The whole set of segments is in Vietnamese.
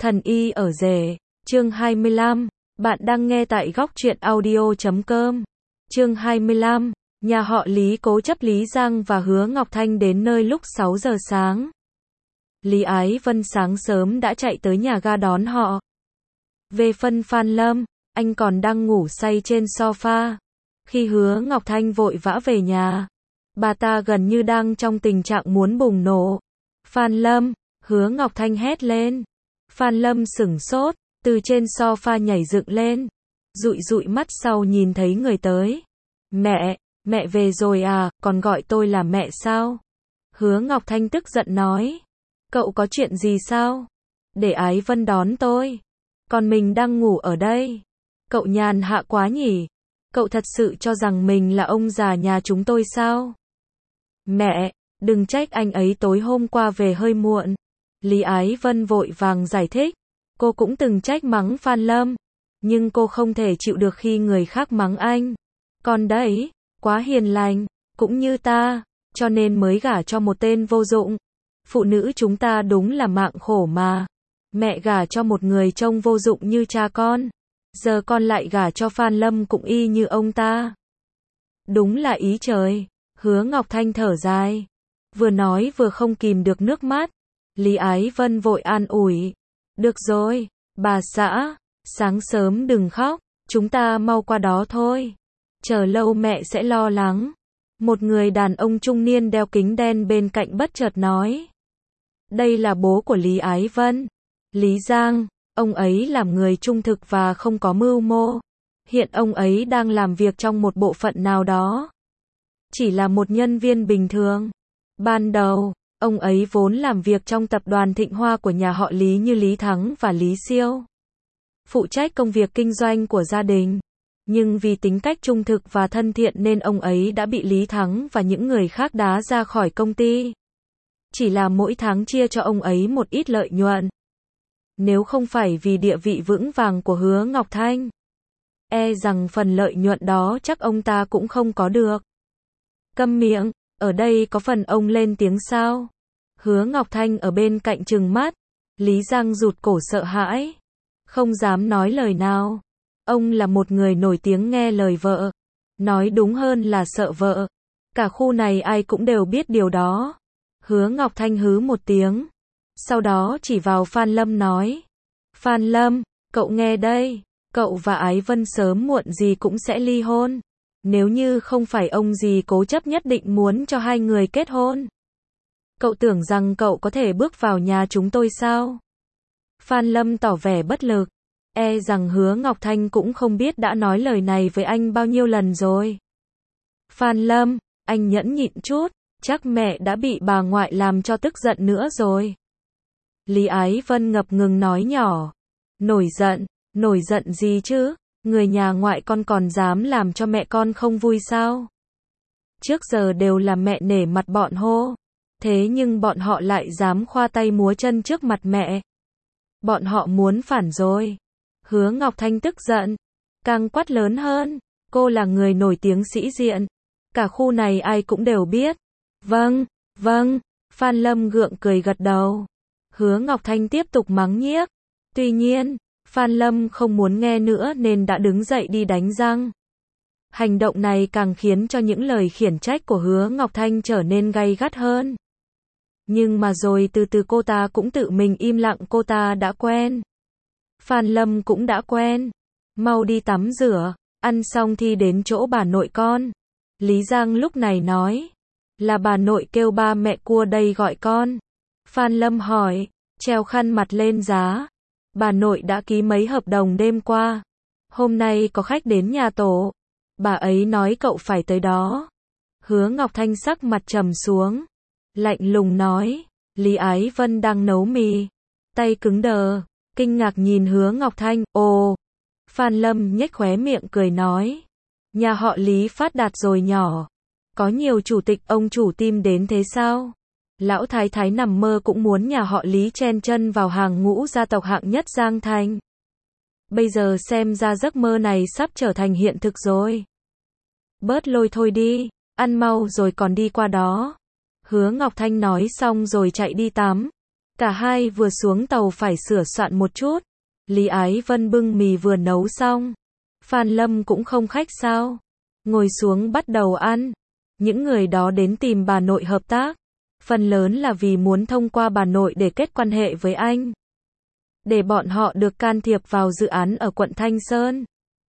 Thần y ở rể, chương 25, bạn đang nghe tại góc truyện audio.com. Chương 25, nhà họ Lý cố chấp Lý Giang và Hứa Ngọc Thanh đến nơi lúc 6 giờ sáng. Lý Ái Vân sáng sớm đã chạy tới nhà ga đón họ. Về phần Phan Lâm, anh còn đang ngủ say trên sofa. Khi Hứa Ngọc Thanh vội vã về nhà, bà ta gần như đang trong tình trạng muốn bùng nổ. Phan Lâm, Hứa Ngọc Thanh hét lên. Phan Lâm sửng sốt, từ trên sofa nhảy dựng lên, dụi dụi mắt sau nhìn thấy người tới. Mẹ về rồi à, còn gọi tôi là mẹ sao? Hứa Ngọc Thanh tức giận nói. Cậu có chuyện gì sao? Để Ái Vân đón tôi. Còn mình đang ngủ ở đây. Cậu nhàn hạ quá nhỉ? Cậu thật sự cho rằng mình là ông già nhà chúng tôi sao? Mẹ, đừng trách anh ấy tối hôm qua về hơi muộn. Lý Ái Vân vội vàng giải thích. Cô cũng từng trách mắng Phan Lâm, nhưng cô không thể chịu được khi người khác mắng anh. Con đấy, quá hiền lành, cũng như ta, cho nên mới gả cho một tên vô dụng. Phụ nữ chúng ta đúng là mạng khổ mà. Mẹ gả cho một người trông vô dụng như cha con, giờ con lại gả cho Phan Lâm cũng y như ông ta. Đúng là ý trời. Hứa Ngọc Thanh thở dài, vừa nói vừa không kìm được nước mắt. Lý Ái Vân vội an ủi. Được rồi, bà xã, sáng sớm đừng khóc, chúng ta mau qua đó thôi. Chờ lâu mẹ sẽ lo lắng. Một người đàn ông trung niên đeo kính đen bên cạnh bất chợt nói. Đây là bố của Lý Ái Vân, Lý Giang, ông ấy làm người trung thực và không có mưu mô. Hiện ông ấy đang làm việc trong một bộ phận nào đó. Chỉ là một nhân viên bình thường. Ban đầu, ông ấy vốn làm việc trong tập đoàn Thịnh Hoa của nhà họ Lý như Lý Thắng và Lý Siêu. Phụ trách công việc kinh doanh của gia đình. Nhưng vì tính cách trung thực và thân thiện nên ông ấy đã bị Lý Thắng và những người khác đá ra khỏi công ty. Chỉ là mỗi tháng chia cho ông ấy một ít lợi nhuận. Nếu không phải vì địa vị vững vàng của Hứa Ngọc Thanh, e rằng phần lợi nhuận đó chắc ông ta cũng không có được. Câm miệng, ở đây có phần ông lên tiếng sao? Hứa Ngọc Thanh ở bên cạnh trừng mắt. Lý Giang rụt cổ sợ hãi, không dám nói lời nào. Ông là một người nổi tiếng nghe lời vợ, nói đúng hơn là sợ vợ. Cả khu này ai cũng đều biết điều đó. Hứa Ngọc Thanh hứ một tiếng, sau đó chỉ vào Phan Lâm nói. Phan Lâm, cậu nghe đây, cậu và Ái Vân sớm muộn gì cũng sẽ ly hôn. Nếu như không phải ông dì cố chấp nhất định muốn cho hai người kết hôn. Cậu tưởng rằng cậu có thể bước vào nhà chúng tôi sao? Phan Lâm tỏ vẻ bất lực. E rằng Hứa Ngọc Thanh cũng không biết đã nói lời này với anh bao nhiêu lần rồi. Phan Lâm, anh nhẫn nhịn chút, chắc mẹ đã bị bà ngoại làm cho tức giận nữa rồi. Lý Ái Vân ngập ngừng nói nhỏ. Nổi giận gì chứ? Người nhà ngoại con còn dám làm cho mẹ con không vui sao? Trước giờ đều là mẹ nể mặt bọn hô. Thế nhưng bọn họ lại dám khoa tay múa chân trước mặt mẹ. Bọn họ muốn phản rồi. Hứa Ngọc Thanh tức giận, càng quát lớn hơn. Cô là người nổi tiếng sĩ diện. Cả khu này ai cũng đều biết. Vâng. Phan Lâm gượng cười gật đầu. Hứa Ngọc Thanh tiếp tục mắng nhiếc. Tuy nhiên, Phan Lâm không muốn nghe nữa nên đã đứng dậy đi đánh răng. Hành động này càng khiến cho những lời khiển trách của Hứa Ngọc Thanh trở nên gay gắt hơn. Nhưng mà rồi từ từ cô ta cũng tự mình im lặng, cô ta đã quen. Phan Lâm cũng đã quen. Mau đi tắm rửa, ăn xong thì đến chỗ bà nội con. Lý Giang lúc này nói. Là bà nội kêu ba mẹ cua đây gọi con. Phan Lâm hỏi, treo khăn mặt lên giá. Bà nội đã ký mấy hợp đồng đêm qua. Hôm nay có khách đến nhà tổ. Bà ấy nói cậu phải tới đó. Hứa Ngọc Thanh sắc mặt trầm xuống, lạnh lùng nói. Lý Ái Vân đang nấu mì, tay cứng đờ, kinh ngạc nhìn Hứa Ngọc Thanh. Ồ. Phan Lâm nhếch khóe miệng cười nói. Nhà họ Lý phát đạt rồi nhỏ. Có nhiều chủ tịch ông chủ tim đến thế sao? Lão thái thái nằm mơ cũng muốn nhà họ Lý chen chân vào hàng ngũ gia tộc hạng nhất Giang Thành. Bây giờ xem ra giấc mơ này sắp trở thành hiện thực rồi. Bớt lôi thôi đi, ăn mau rồi còn đi qua đó. Hứa Ngọc Thanh nói xong rồi chạy đi tắm. Cả hai vừa xuống tàu phải sửa soạn một chút. Lý Ái Vân bưng mì vừa nấu xong. Phan Lâm cũng không khách sao. Ngồi xuống bắt đầu ăn. Những người đó đến tìm bà nội hợp tác. Phần lớn là vì muốn thông qua bà nội để kết quan hệ với anh. Để bọn họ được can thiệp vào dự án ở quận Thanh Sơn.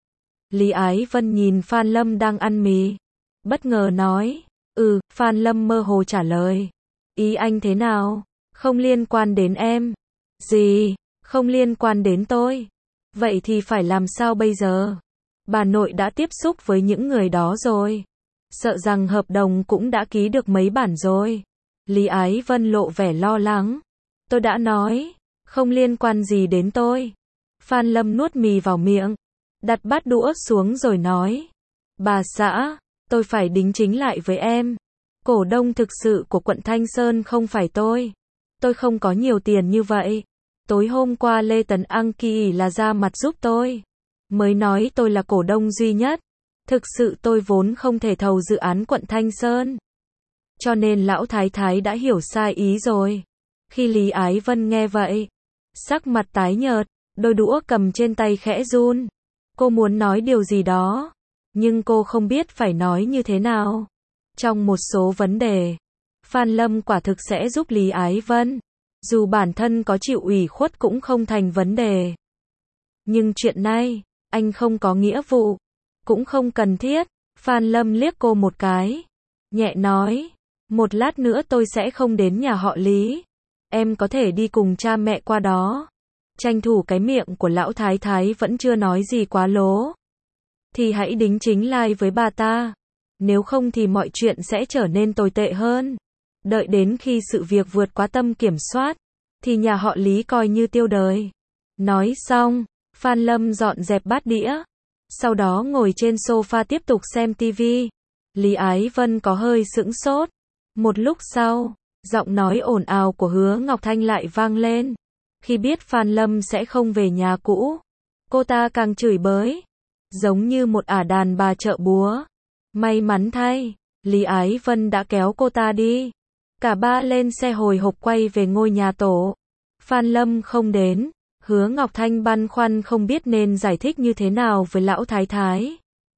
Lý Ái Vân nhìn Phan Lâm đang ăn mì. Bất ngờ nói. Phan Lâm mơ hồ trả lời. Ý anh thế nào? Không liên quan đến em. Gì? Không liên quan đến tôi. Vậy thì phải làm sao bây giờ? Bà nội đã tiếp xúc với những người đó rồi. Sợ rằng hợp đồng cũng đã ký được mấy bản rồi. Lý Ái Vân lộ vẻ lo lắng. Tôi đã nói, không liên quan gì đến tôi. Phan Lâm nuốt mì vào miệng, đặt bát đũa xuống rồi nói. Bà xã, tôi phải đính chính lại với em. Cổ đông thực sự của quận Thanh Sơn không phải tôi. Tôi không có nhiều tiền như vậy. Tối hôm qua Lê Tấn An Kỳ là ra mặt giúp tôi. Mới nói tôi là cổ đông duy nhất. Thực sự tôi vốn không thể thầu dự án quận Thanh Sơn. Cho nên lão thái thái đã hiểu sai ý rồi. Khi Lý Ái Vân nghe vậy, sắc mặt tái nhợt, đôi đũa cầm trên tay khẽ run. Cô muốn nói điều gì đó, nhưng cô không biết phải nói như thế nào. Trong một số vấn đề, Phan Lâm quả thực sẽ giúp Lý Ái Vân. Dù bản thân có chịu ủy khuất cũng không thành vấn đề. Nhưng chuyện này, anh không có nghĩa vụ, cũng không cần thiết. Phan Lâm liếc cô một cái, nhẹ nói, một lát nữa tôi sẽ không đến nhà họ Lý. Em có thể đi cùng cha mẹ qua đó. Tranh thủ cái miệng của lão thái thái vẫn chưa nói gì quá lố. Thì hãy đính chính lại với bà ta. Nếu không thì mọi chuyện sẽ trở nên tồi tệ hơn. Đợi đến khi sự việc vượt quá tầm kiểm soát, thì nhà họ Lý coi như tiêu đời. Nói xong, Phan Lâm dọn dẹp bát đĩa. Sau đó ngồi trên sofa tiếp tục xem tivi. Lý Ái Vân có hơi sững sốt. Một lúc sau, giọng nói ồn ào của Hứa Ngọc Thanh lại vang lên. Khi biết Phan Lâm sẽ không về nhà cũ, cô ta càng chửi bới, giống như một ả đàn bà chợ búa. May mắn thay, Lý Ái Vân đã kéo cô ta đi. Cả ba lên xe hồi hộp quay về ngôi nhà tổ. Phan Lâm không đến, Hứa Ngọc Thanh băn khoăn không biết nên giải thích như thế nào với lão thái thái.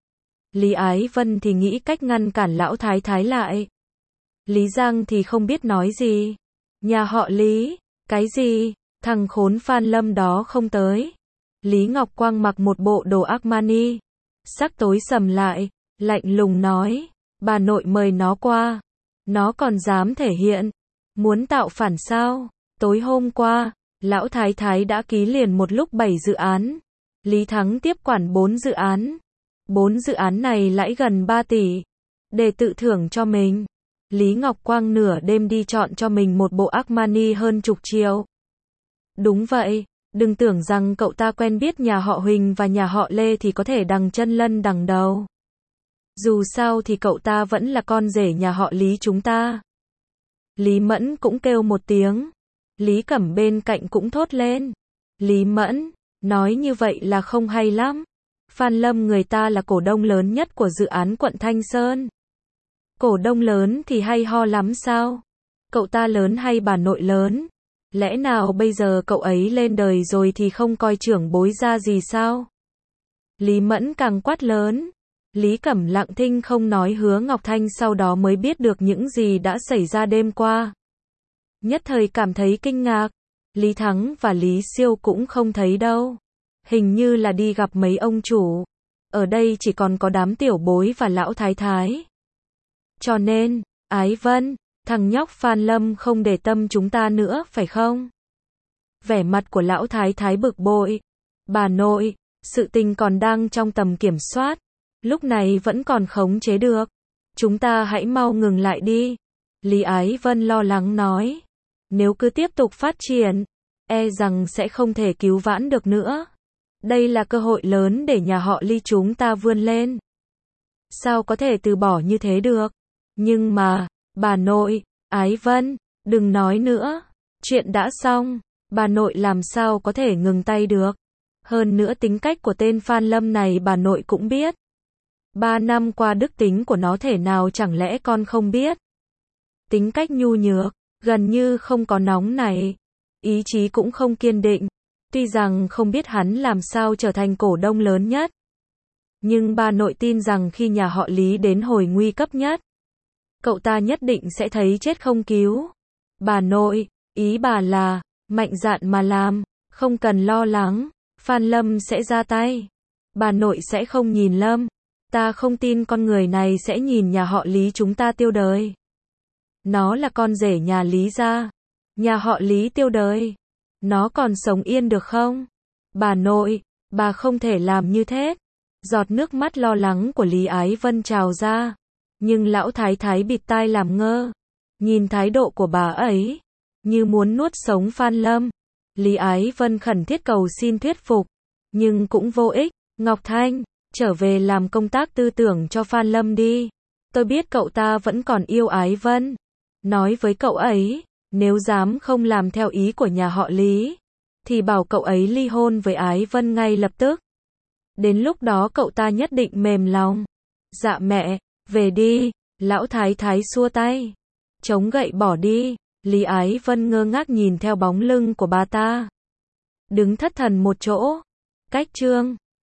Lý Ái Vân thì nghĩ cách ngăn cản lão thái thái lại. Lý Giang thì không biết nói gì. Nhà họ Lý, cái gì? Thằng khốn Phan Lâm đó không tới. Lý Ngọc Quang mặc một bộ đồ Armani. Sắc tối sầm lại, lạnh lùng nói, bà nội mời nó qua. Nó còn dám thể hiện. Muốn tạo phản sao? Tối hôm qua, lão thái thái đã ký liền một lúc 7 dự án. Lý Thắng tiếp quản 4 dự án. 4 dự án này lãi gần 3 tỷ. Để tự thưởng cho mình, Lý Ngọc Quang nửa đêm đi chọn cho mình một bộ Armani hơn chục triệu. Đúng vậy, đừng tưởng rằng cậu ta quen biết nhà họ Huỳnh và nhà họ Lê thì có thể đằng chân lân đằng đầu. Dù sao thì cậu ta vẫn là con rể nhà họ Lý chúng ta. Lý Mẫn cũng kêu một tiếng. Lý Cẩm bên cạnh cũng thốt lên. Lý Mẫn, nói như vậy là không hay lắm. Phan Lâm người ta là cổ đông lớn nhất của dự án quận Thanh Sơn. Cổ đông lớn thì hay ho lắm sao? Cậu ta lớn hay bà nội lớn? Lẽ nào bây giờ cậu ấy lên đời rồi thì không coi trưởng bối ra gì sao? Lý Mẫn càng quát lớn. Lý Cẩm lặng thinh không nói. Hứa Ngọc Thanh sau đó mới biết được những gì đã xảy ra đêm qua. Nhất thời cảm thấy kinh ngạc. Lý Thắng và Lý Siêu cũng không thấy đâu. Hình như là đi gặp mấy ông chủ. Ở đây chỉ còn có đám tiểu bối và lão thái thái. Cho nên, Ái Vân, thằng nhóc Phan Lâm không để tâm chúng ta nữa phải không? Vẻ mặt của lão thái thái bực bội. Bà nội, sự tình còn đang trong tầm kiểm soát. Lúc này vẫn còn khống chế được. Chúng ta hãy mau ngừng lại đi. Lý Ái Vân lo lắng nói. Nếu cứ tiếp tục phát triển, e rằng sẽ không thể cứu vãn được nữa. Đây là cơ hội lớn để nhà họ Lý chúng ta vươn lên. Sao có thể từ bỏ như thế được? Nhưng mà, bà nội, Ái Vân, đừng nói nữa. Chuyện đã xong, bà nội làm sao có thể ngừng tay được. Hơn nữa tính cách của tên Phan Lâm này bà nội cũng biết. 3 năm qua đức tính của nó thể nào chẳng lẽ con không biết. Tính cách nhu nhược, gần như không có nóng nảy. ý chí cũng không kiên định. Tuy rằng không biết hắn làm sao trở thành cổ đông lớn nhất, nhưng bà nội tin rằng khi nhà họ Lý đến hồi nguy cấp nhất, cậu ta nhất định sẽ thấy chết không cứu. Bà nội, ý bà là, mạnh dạn mà làm, không cần lo lắng, Phan Lâm sẽ ra tay. Bà nội sẽ không nhìn Lâm. Ta không tin con người này sẽ nhìn nhà họ Lý chúng ta tiêu đời. Nó là con rể nhà Lý gia. Nhà họ Lý tiêu đời. Nó còn sống yên được không? Bà nội, bà không thể làm như thế. Giọt nước mắt lo lắng của Lý Ái Vân trào ra. Nhưng lão thái thái bịt tai làm ngơ. Nhìn thái độ của bà ấy, như muốn nuốt sống Phan Lâm. Lý Ái Vân khẩn thiết cầu xin thuyết phục, nhưng cũng vô ích. Ngọc Thanh, trở về làm công tác tư tưởng cho Phan Lâm đi. Tôi biết cậu ta vẫn còn yêu Ái Vân. Nói với cậu ấy, nếu dám không làm theo ý của nhà họ Lý, thì bảo cậu ấy ly hôn với Ái Vân ngay lập tức. Đến lúc đó cậu ta nhất định mềm lòng. Dạ mẹ, về đi. Lão thái thái xua tay, chống gậy bỏ đi. Lý Ái Vân ngơ ngác nhìn theo bóng lưng của bà ta, đứng thất thần một chỗ. Cách chương